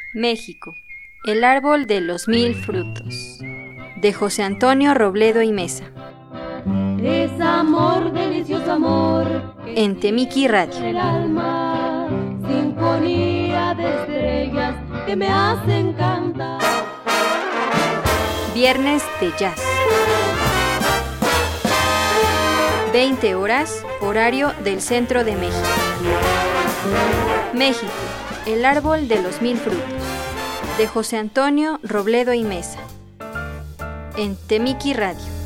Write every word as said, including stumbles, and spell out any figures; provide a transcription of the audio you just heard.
México, el árbol de los mil frutos, de José Antonio Robledo y Mesa. Es amor, delicioso amor, en Temiki Radio. el alma, sinfonía de estrellas que me hacen cantar. Viernes de Jazz. veinte horas, horario del centro de México. México, el árbol de los mil frutos, de José Antonio Robledo y Mesa, en Temiki Radio.